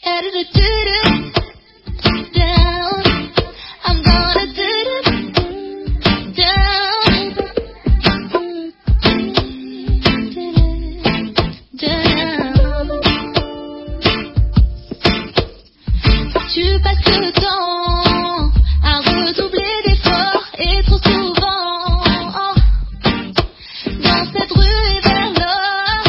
Tu passes le temps à redoubler d'efforts et trop souvent dans cette rue et vers l'or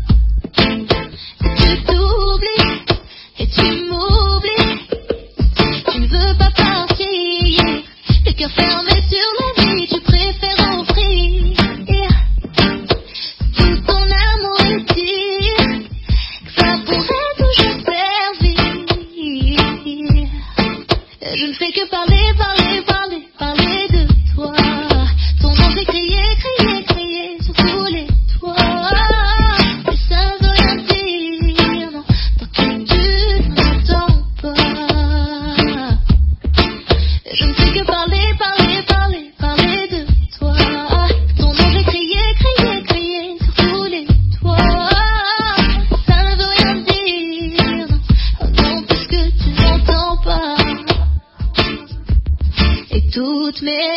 tu t'oublies et tu m'oublies. Tu ne veux pas partir, le cœur fermé sur la vie, tu préfères offrir tout ton amour et dire que ça pourrait toujours servir. Je ne fais que parler, parler, parler, parler de toi. Ton nom c'est crier, crier, crier sur tous les toits. Mais ça ne veut rien dire, non, tant que tu n'entends pas. Je ne fais que parler, parler, parler, parler de toi. Ton nom c'est crier, crier, crier sur tous les toits. Ça ne veut rien dire, non, puisque tu n'entends pas. Et toutes mes